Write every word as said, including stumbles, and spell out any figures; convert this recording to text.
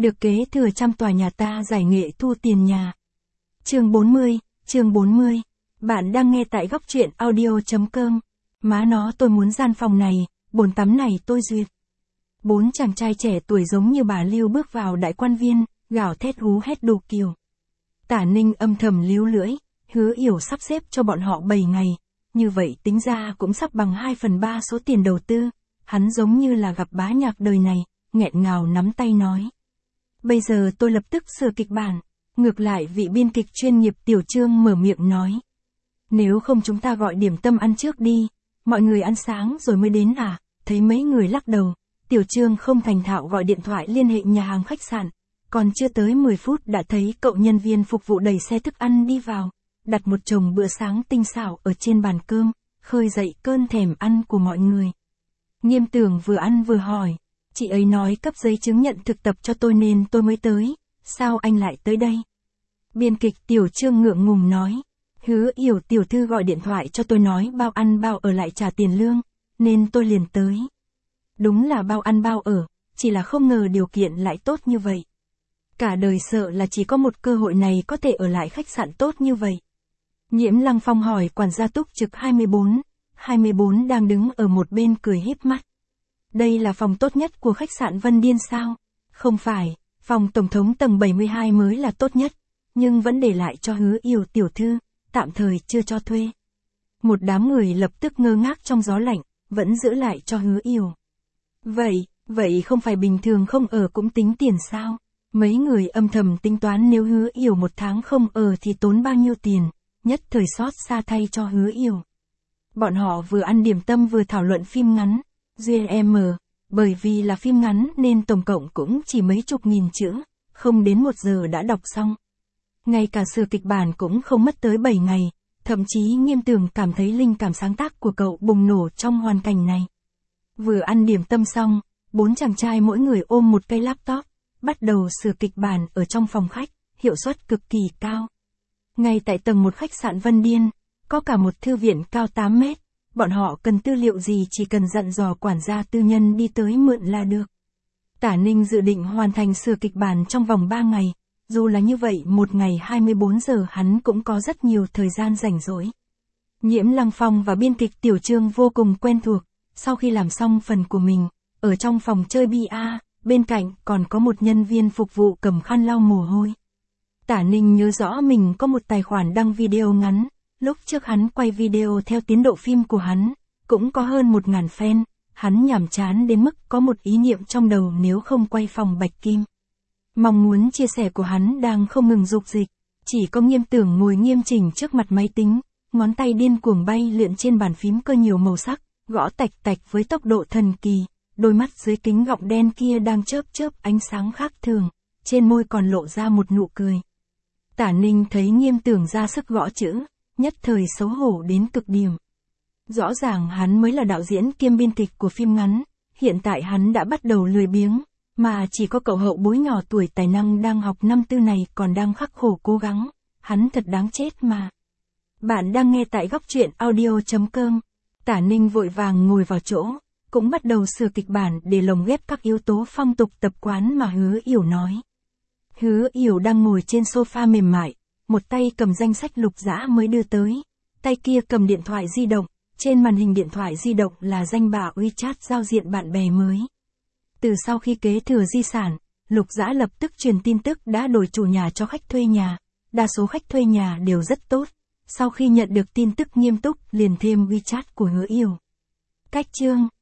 được kế thừa trăm tòa nhà ta giải nghệ thu tiền nhà. Chương bốn mươi, chương bốn mươi. Bạn đang nghe tại góc truyện audio.com. Má nó, tôi muốn gian phòng này, bồn tắm này tôi duyệt. Bốn chàng trai trẻ tuổi giống như bà Lưu bước vào đại quan viên, gào thét hú hét đủ kiểu. Tả Ninh âm thầm líu lưỡi, Hứa Yểu sắp xếp cho bọn họ bảy ngày, như vậy tính ra cũng sắp bằng hai phần ba số tiền đầu tư. Hắn giống như là gặp bá nhạc đời này, nghẹn ngào nắm tay nói. Bây giờ tôi lập tức sửa kịch bản. Ngược lại vị biên kịch chuyên nghiệp Tiểu Trương mở miệng nói. Nếu không chúng ta gọi điểm tâm ăn trước đi, mọi người ăn sáng rồi mới đến à? Thấy mấy người lắc đầu, Tiểu Trương không thành thạo gọi điện thoại liên hệ nhà hàng khách sạn. Còn chưa tới mười phút đã thấy cậu nhân viên phục vụ đẩy xe thức ăn đi vào, đặt một chồng bữa sáng tinh xảo ở trên bàn cơm, khơi dậy cơn thèm ăn của mọi người. Nghiêm Tường vừa ăn vừa hỏi, chị ấy nói cấp giấy chứng nhận thực tập cho tôi nên tôi mới tới, sao anh lại tới đây? Biên kịch Tiểu Trương ngượng ngùng nói, Hứa Yểu tiểu thư gọi điện thoại cho tôi nói bao ăn bao ở lại trả tiền lương, nên tôi liền tới. Đúng là bao ăn bao ở, chỉ là không ngờ điều kiện lại tốt như vậy. Cả đời sợ là chỉ có một cơ hội này có thể ở lại khách sạn tốt như vậy. Nhiễm Lăng Phong hỏi quản gia túc trực hai mươi bốn, hai mươi bốn đang đứng ở một bên cười híp mắt. Đây là phòng tốt nhất của khách sạn Vân Điên sao? Không phải, phòng tổng thống tầng bảy mươi hai mới là tốt nhất, nhưng vẫn để lại cho Hứa Yểu tiểu thư, tạm thời chưa cho thuê. Một đám người lập tức ngơ ngác trong gió lạnh, vẫn giữ lại cho Hứa Yểu. Vậy, vậy không phải bình thường không ở cũng tính tiền sao? Mấy người âm thầm tính toán nếu Hứa Yểu một tháng không ở thì tốn bao nhiêu tiền, nhất thời xót xa thay cho Hứa Yểu. Bọn họ vừa ăn điểm tâm vừa thảo luận phim ngắn, giê em, bởi vì là phim ngắn nên tổng cộng cũng chỉ mấy chục nghìn chữ, không đến một giờ đã đọc xong. Ngay cả sửa kịch bản cũng không mất tới bảy ngày, thậm chí Nghiêm Tường cảm thấy linh cảm sáng tác của cậu bùng nổ trong hoàn cảnh này. Vừa ăn điểm tâm xong, bốn chàng trai mỗi người ôm một cây laptop, bắt đầu sửa kịch bản ở trong phòng khách, hiệu suất cực kỳ cao. Ngay tại tầng một khách sạn Vân Điên, có cả một thư viện cao tám mét, bọn họ cần tư liệu gì chỉ cần dặn dò quản gia tư nhân đi tới mượn là được. Tả Ninh dự định hoàn thành sửa kịch bản trong vòng ba ngày, dù là như vậy một ngày hai mươi bốn giờ hắn cũng có rất nhiều thời gian rảnh rỗi. Nhiễm Lăng Phong và biên kịch Tiểu Trương vô cùng quen thuộc, sau khi làm xong phần của mình, ở trong phòng chơi bia, bên cạnh còn có một nhân viên phục vụ cầm khăn lau mồ hôi. Tả Ninh nhớ rõ mình có một tài khoản đăng video ngắn, lúc trước hắn quay video theo tiến độ phim của hắn, cũng có hơn một ngàn fan, hắn nhàm chán đến mức có một ý niệm trong đầu nếu không quay phòng Bạch Kim. Mong muốn chia sẻ của hắn đang không ngừng dục dịch, chỉ có Nghiêm Tưởng ngồi nghiêm chỉnh trước mặt máy tính, ngón tay điên cuồng bay lượn trên bàn phím cơ nhiều màu sắc, gõ tạch tạch với tốc độ thần kỳ, đôi mắt dưới kính gọng đen kia đang chớp chớp ánh sáng khác thường, trên môi còn lộ ra một nụ cười. Tả Ninh thấy Nghiêm Tưởng ra sức gõ chữ, nhất thời xấu hổ đến cực điểm. Rõ ràng hắn mới là đạo diễn kiêm biên kịch của phim ngắn, hiện tại hắn đã bắt đầu lười biếng, mà chỉ có cậu hậu bối nhỏ tuổi tài năng đang học năm tư này còn đang khắc khổ cố gắng, hắn thật đáng chết mà. Bạn đang nghe tại góc truyện audio.com. Tả Ninh vội vàng ngồi vào chỗ, cũng bắt đầu sửa kịch bản để lồng ghép các yếu tố phong tục tập quán mà Hứa Yểu nói. Hứa Yểu đang ngồi trên sofa mềm mại, một tay cầm danh sách Lục Dã mới đưa tới, tay kia cầm điện thoại di động, trên màn hình điện thoại di động là danh bạ WeChat giao diện bạn bè mới. Từ sau khi kế thừa di sản, Lục Dã lập tức truyền tin tức đã đổi chủ nhà cho khách thuê nhà, đa số khách thuê nhà đều rất tốt, sau khi nhận được tin tức nghiêm túc liền thêm WeChat của Hứa Yểu. Cách chương